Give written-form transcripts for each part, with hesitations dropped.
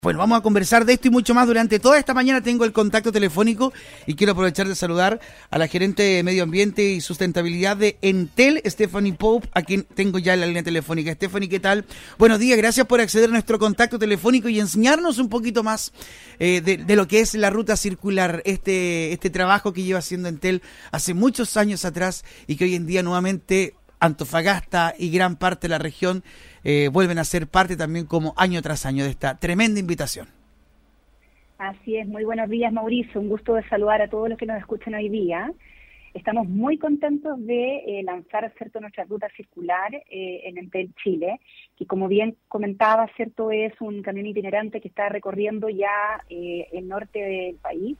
Bueno, vamos a conversar de esto y mucho más. Durante toda esta mañana tengo el contacto telefónico y quiero aprovechar de saludar a la gerente de Medio Ambiente y Sustentabilidad de Entel, Stephanie Pope, a quien tengo ya en la línea telefónica. Stephanie, ¿qué tal? Buenos días, gracias por acceder a nuestro contacto telefónico y enseñarnos un poquito más de lo que es la ruta circular, este trabajo que lleva haciendo Entel hace muchos años atrás y que hoy en día nuevamente Antofagasta y gran parte de la región vuelven a ser parte también como año tras año de esta tremenda invitación. Así es, muy buenos días, Mauricio, un gusto de saludar a todos los que nos escuchan hoy día. Estamos muy contentos de lanzar, ¿cierto?, nuestra ruta circular en Entel Chile, que como bien comentaba, ¿cierto?, es un camión itinerante que está recorriendo ya el norte del país.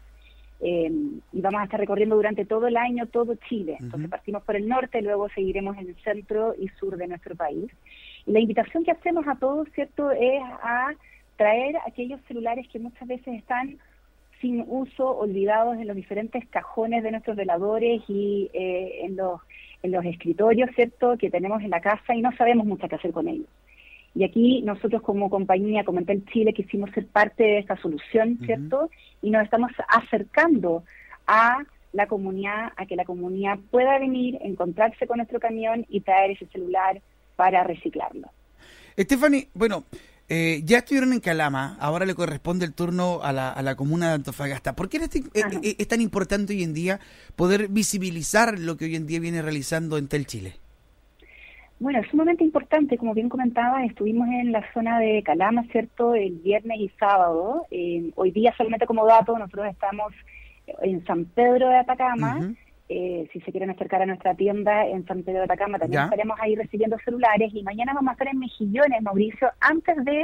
Y vamos a estar recorriendo durante todo el año todo Chile. Entonces partimos por el norte, luego seguiremos en el centro y sur de nuestro país. Y la invitación que hacemos a todos, ¿cierto?, es a traer aquellos celulares que muchas veces están sin uso, olvidados en los diferentes cajones de nuestros veladores y en los escritorios, ¿cierto?, que tenemos en la casa y no sabemos mucho qué hacer con ellos. Y aquí nosotros como compañía, como Entel Chile, quisimos ser parte de esta solución, ¿cierto? Y nos estamos acercando a la comunidad, a que la comunidad pueda venir, encontrarse con nuestro camión y traer ese celular para reciclarlo. Stephanie, bueno, ya estuvieron en Calama, ahora le corresponde el turno a la comuna de Antofagasta. ¿Por qué es tan importante hoy en día poder visibilizar lo que hoy en día viene realizando Entel Chile? Bueno, es sumamente importante, como bien comentaba, estuvimos en la zona de Calama, ¿cierto?, el viernes y sábado. Hoy día, solamente como dato, nosotros estamos en San Pedro de Atacama. Si se quieren acercar a nuestra tienda en San Pedro de Atacama, también estaremos ahí recibiendo celulares. Y mañana vamos a estar en Mejillones, Mauricio, antes de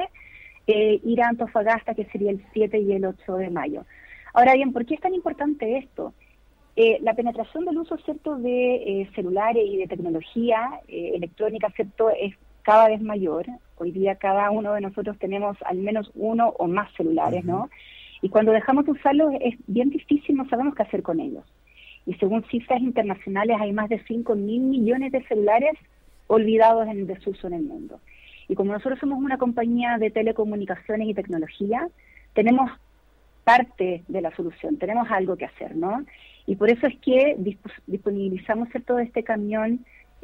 ir a Antofagasta, que sería el 7 y el 8 de mayo. Ahora bien, ¿por qué es tan importante esto? La penetración del uso, ¿cierto?, de celulares y de tecnología electrónica, ¿cierto?, es cada vez mayor. Hoy día cada uno de nosotros tenemos al menos uno o más celulares, ¿no? Y cuando dejamos de usarlos es bien difícil, no sabemos qué hacer con ellos. Y según cifras internacionales hay más de 5.000 millones de celulares olvidados en desuso en el mundo. Y como nosotros somos una compañía de telecomunicaciones y tecnología, tenemos parte de la solución, tenemos algo que hacer, ¿no? Y por eso es que disponibilizamos, ¿cierto?, este camión,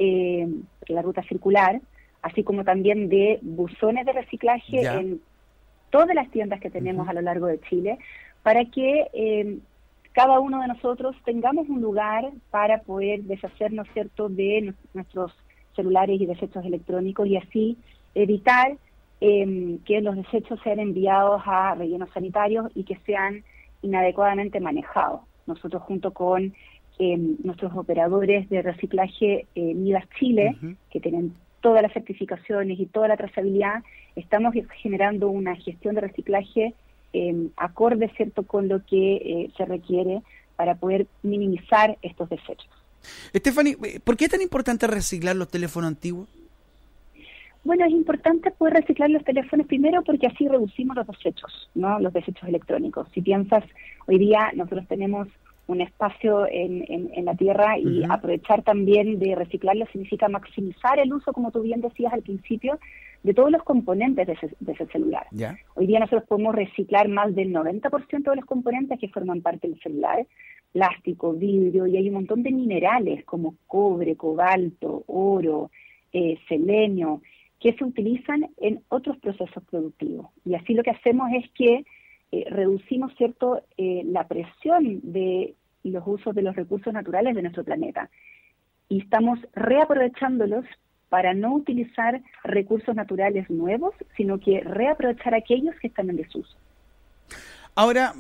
la ruta circular, así como también de buzones de reciclaje en todas las tiendas que tenemos a lo largo de Chile, para que cada uno de nosotros tengamos un lugar para poder deshacernos, ¿cierto?, de nuestros celulares y desechos electrónicos y así evitar que los desechos sean enviados a rellenos sanitarios y que sean inadecuadamente manejados. Nosotros junto con nuestros operadores de reciclaje Midas Chile, que tienen todas las certificaciones y toda la trazabilidad, estamos generando una gestión de reciclaje acorde, ¿cierto?, con lo que se requiere para poder minimizar estos desechos. Stephanie, ¿por qué es tan importante reciclar los teléfonos antiguos? Bueno, es importante poder reciclar los teléfonos primero porque así reducimos los desechos, ¿no?, los desechos electrónicos. Si piensas, hoy día nosotros tenemos un espacio en la Tierra y aprovechar también de reciclarlo significa maximizar el uso, como tú bien decías al principio, de todos los componentes de ese celular. Hoy día nosotros podemos reciclar más del 90% de los componentes que forman parte del celular, plástico, vidrio, y hay un montón de minerales como cobre, cobalto, oro, selenio, que se utilizan en otros procesos productivos. Y así lo que hacemos es que reducimos, ¿cierto?, la presión de los usos de los recursos naturales de nuestro planeta. Y estamos reaprovechándolos para no utilizar recursos naturales nuevos, sino que reaprovechar aquellos que están en desuso. Ahora,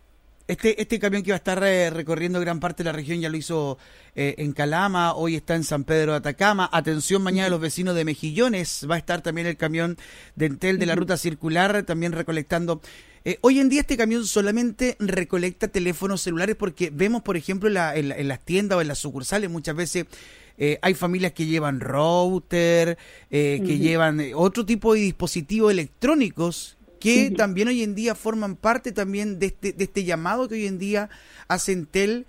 este camión que va a estar recorriendo gran parte de la región ya lo hizo en Calama, hoy está en San Pedro de Atacama. Atención, mañana los vecinos de Mejillones, va a estar también el camión de Entel de la ruta circular, también recolectando. Hoy en día este camión solamente recolecta teléfonos celulares porque vemos, por ejemplo, en las tiendas o en las sucursales muchas veces hay familias que llevan router, que llevan otro tipo de dispositivos electrónicos que también hoy en día forman parte también de este llamado que hoy en día hace Entel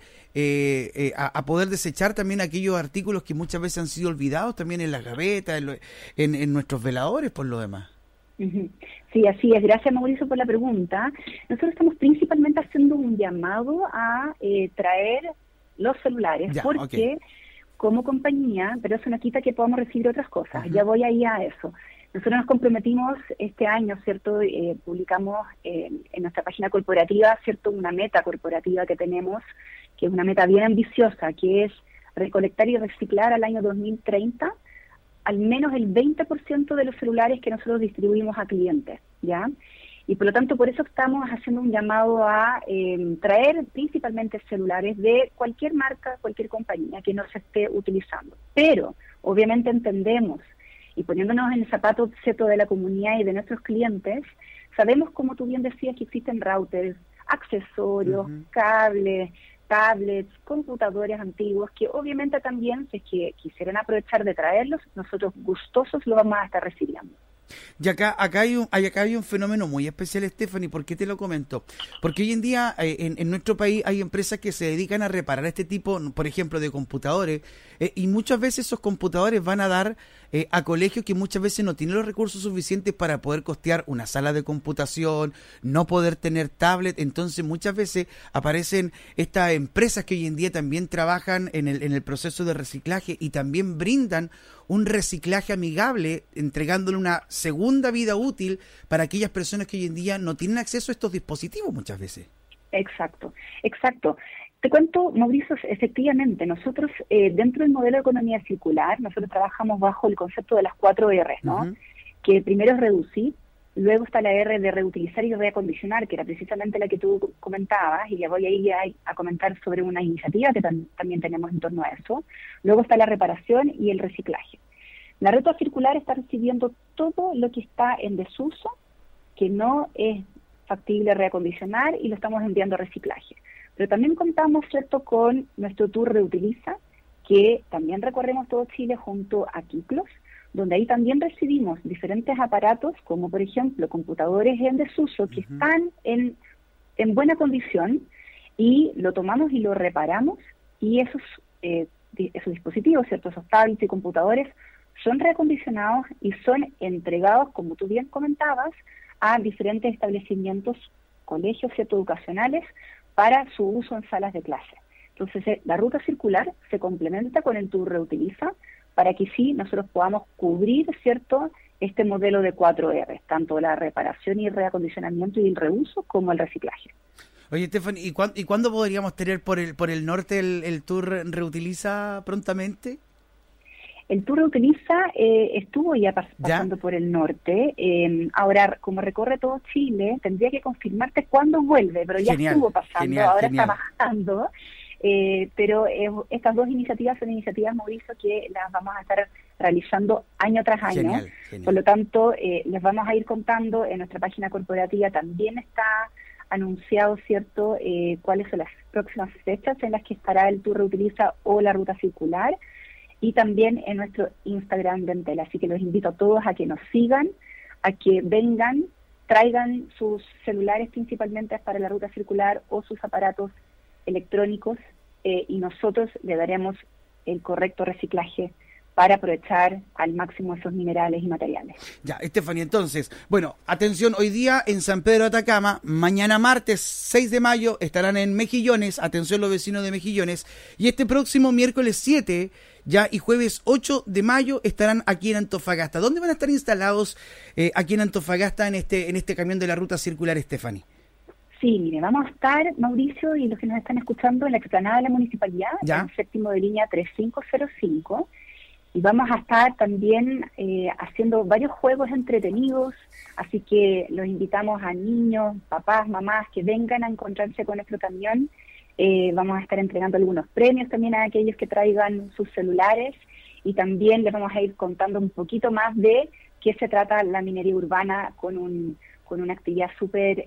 a poder desechar también aquellos artículos que muchas veces han sido olvidados también en las gavetas, en nuestros veladores, por lo demás. Ujú. Sí, así es. Gracias, Mauricio, por la pregunta. Nosotros estamos principalmente haciendo un llamado a traer los celulares, Ya, porque como compañía, pero eso no quita que podamos recibir otras cosas. Ya voy ahí a eso. Nosotros nos comprometimos este año, ¿cierto? Publicamos en nuestra página corporativa, ¿cierto? Una meta corporativa que tenemos, que es una meta bien ambiciosa, que es recolectar y reciclar al año 2030 al menos el 20% de los celulares que nosotros distribuimos a clientes, ¿ya? Y por lo tanto, por eso estamos haciendo un llamado a traer principalmente celulares de cualquier marca, cualquier compañía que no se esté utilizando. Pero, obviamente entendemos, y poniéndonos en el zapato cierto de la comunidad y de nuestros clientes, sabemos, como tú bien decías, que existen routers, accesorios, cables, tablets, computadores antiguos, que obviamente también, si es que quisieran aprovechar de traerlos, nosotros gustosos lo vamos a estar recibiendo. Y acá hay un fenómeno muy especial, Stephanie. ¿Por qué te lo comento? Porque hoy en día en nuestro país hay empresas que se dedican a reparar este tipo, por ejemplo, de computadores, y muchas veces esos computadores van a dar a colegios que muchas veces no tienen los recursos suficientes para poder costear una sala de computación, no poder tener tablet. Entonces muchas veces aparecen estas empresas que hoy en día también trabajan en el proceso de reciclaje y también brindan un reciclaje amigable, entregándole una segunda vida útil para aquellas personas que hoy en día no tienen acceso a estos dispositivos muchas veces. Exacto. Te cuento, Mauricio, efectivamente, nosotros dentro del modelo de economía circular, nosotros trabajamos bajo el concepto de las 4 R's, ¿no? Que primero es reducir, luego está la R de reutilizar y reacondicionar, que era precisamente la que tú comentabas, y ya voy a ir a comentar sobre una iniciativa que también tenemos en torno a eso. Luego está la reparación y el reciclaje. La ruta circular está recibiendo todo lo que está en desuso, que no es factible reacondicionar, y lo estamos enviando a reciclaje. Pero también contamos, ¿cierto?, con nuestro tour Reutiliza, que también recorremos todo Chile junto a Kiklos, donde ahí también recibimos diferentes aparatos, como por ejemplo computadores en desuso que están en buena condición, y lo tomamos y lo reparamos, y esos dispositivos, ¿cierto?, esos tablets y computadores son reacondicionados y son entregados, como tú bien comentabas, a diferentes establecimientos, colegios, ¿cierto?, educacionales, para su uso en salas de clase. Entonces, la ruta circular se complementa con el tour Reutiliza para que sí nosotros podamos cubrir, ¿cierto?, este modelo de 4 R's, tanto la reparación y reacondicionamiento y el reuso como el reciclaje. Oye, Stephanie, ¿y cuándo podríamos tener por el norte el tour Reutiliza prontamente? El tour Reutiliza estuvo ya pasando por el norte. Ahora, como recorre todo Chile, tendría que confirmarte cuándo vuelve, pero ya estuvo pasando, ahora está bajando. Pero estas dos iniciativas son iniciativas, Mauricio, que las vamos a estar realizando año tras año. Genial. Por lo tanto, les vamos a ir contando en nuestra página corporativa. También está anunciado, ¿cierto?, cuáles son las próximas fechas en las que estará el tour Reutiliza o la ruta circular, y también en nuestro Instagram de Entel. Así que los invito a todos a que nos sigan, a que vengan, traigan sus celulares principalmente para la ruta circular o sus aparatos electrónicos, y nosotros le daremos el correcto reciclaje para aprovechar al máximo esos minerales y materiales. Ya, Stephanie, entonces, bueno, atención, hoy día en San Pedro de Atacama, mañana martes 6 de mayo estarán en Mejillones, atención los vecinos de Mejillones, y este próximo miércoles 7 ya y jueves 8 de mayo estarán aquí en Antofagasta. ¿Dónde van a estar instalados aquí en Antofagasta en este camión de la ruta circular, Stephanie? Sí, mire, vamos a estar, Mauricio, y los que nos están escuchando, en la explanada de la municipalidad, en el séptimo de línea 3505, y vamos a estar también haciendo varios juegos entretenidos, así que los invitamos a niños, papás, mamás, que vengan a encontrarse con nuestro camión. Vamos a estar entregando algunos premios también a aquellos que traigan sus celulares, y también les vamos a ir contando un poquito más de qué se trata la minería urbana con una actividad súper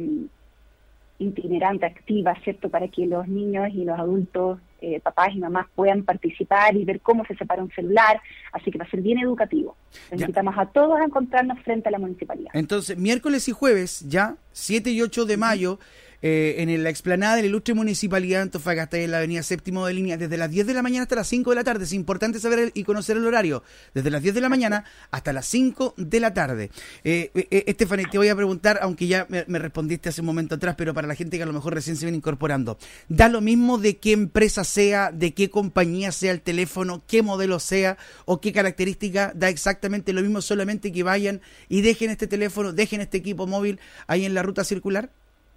itinerante, activa, ¿cierto?, para que los niños y los adultos, papás y mamás, puedan participar y ver cómo se separa un celular. Así que va a ser bien educativo. Los invitamos a todos a encontrarnos frente a la municipalidad. Entonces, miércoles y jueves, ya, 7 y 8 de mayo, en la explanada de la ilustre Municipalidad de Antofagasta, en la avenida Séptimo de Línea, desde las 10 de la mañana hasta las 5 de la tarde. Es importante saber y conocer el horario, desde las 10 de la mañana hasta las 5 de la tarde. Stephanie, te voy a preguntar, aunque ya me respondiste hace un momento atrás, pero para la gente que a lo mejor recién se viene incorporando, ¿da lo mismo de qué empresa sea, de qué compañía sea el teléfono, qué modelo sea o qué característica? Da exactamente lo mismo, solamente que vayan y dejen este teléfono, dejen este equipo móvil ahí en la ruta circular.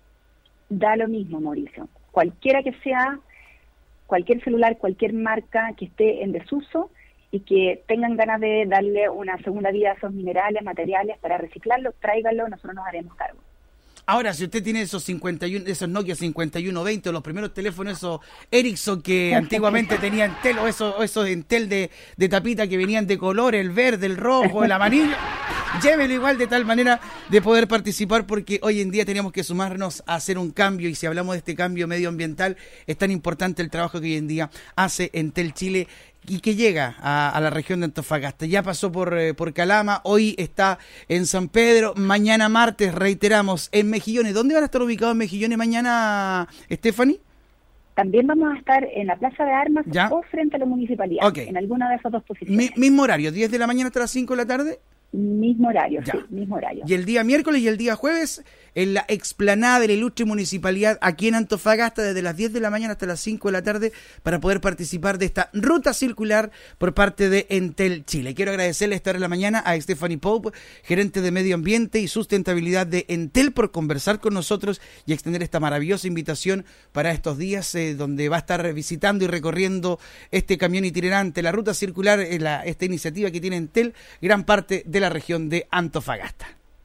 Da lo mismo, Mauricio. Cualquiera que sea, cualquier celular, cualquier marca que esté en desuso y que tengan ganas de darle una segunda vida a esos minerales, materiales para reciclarlo, tráiganlo, nosotros nos haremos cargo. Ahora, si usted tiene esos Nokia 5120, los primeros teléfonos, esos Ericsson que antiguamente tenían Entel, o esos Entel de tapita que venían de color, el verde, el rojo, el amarillo, llévelo igual, de tal manera de poder participar, porque hoy en día tenemos que sumarnos a hacer un cambio, y si hablamos de este cambio medioambiental, es tan importante el trabajo que hoy en día hace Entel Chile y que llega a la región de Antofagasta. Ya pasó por Calama, hoy está en San Pedro, mañana martes, reiteramos, en Mejillones. ¿Dónde van a estar ubicados en Mejillones mañana, Stephanie? También vamos a estar en la Plaza de Armas, ¿ya?, o frente a la municipalidad, en alguna de esas dos posiciones. ¿Mismo horario, 10 de la mañana hasta las 5 de la tarde? Mismo horario, ya. Sí, mismo horario. Y el día miércoles y el día jueves en la explanada de la ilustre Municipalidad aquí en Antofagasta, desde las 10 de la mañana hasta las 5 de la tarde, para poder participar de esta ruta circular por parte de Entel Chile. Quiero agradecerle esta hora de la mañana a Stephanie Pope, gerente de Medio Ambiente y Sustentabilidad de Entel, por conversar con nosotros y extender esta maravillosa invitación para estos días, donde va a estar visitando y recorriendo este camión itinerante, la ruta circular, esta iniciativa que tiene Entel, gran parte de la región de Antofagasta.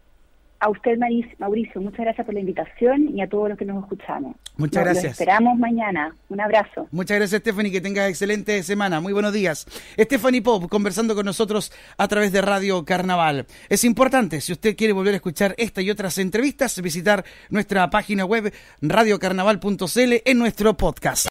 A usted, Mauricio, muchas gracias por la invitación, y a todos los que nos escuchamos. Muchas gracias. Los esperamos mañana. Un abrazo. Muchas gracias, Stephanie, que tengas excelente semana. Muy buenos días. Stephanie Pope conversando con nosotros a través de Radio Carnaval. Es importante, si usted quiere volver a escuchar esta y otras entrevistas, visitar nuestra página web radiocarnaval.cl en nuestro podcast.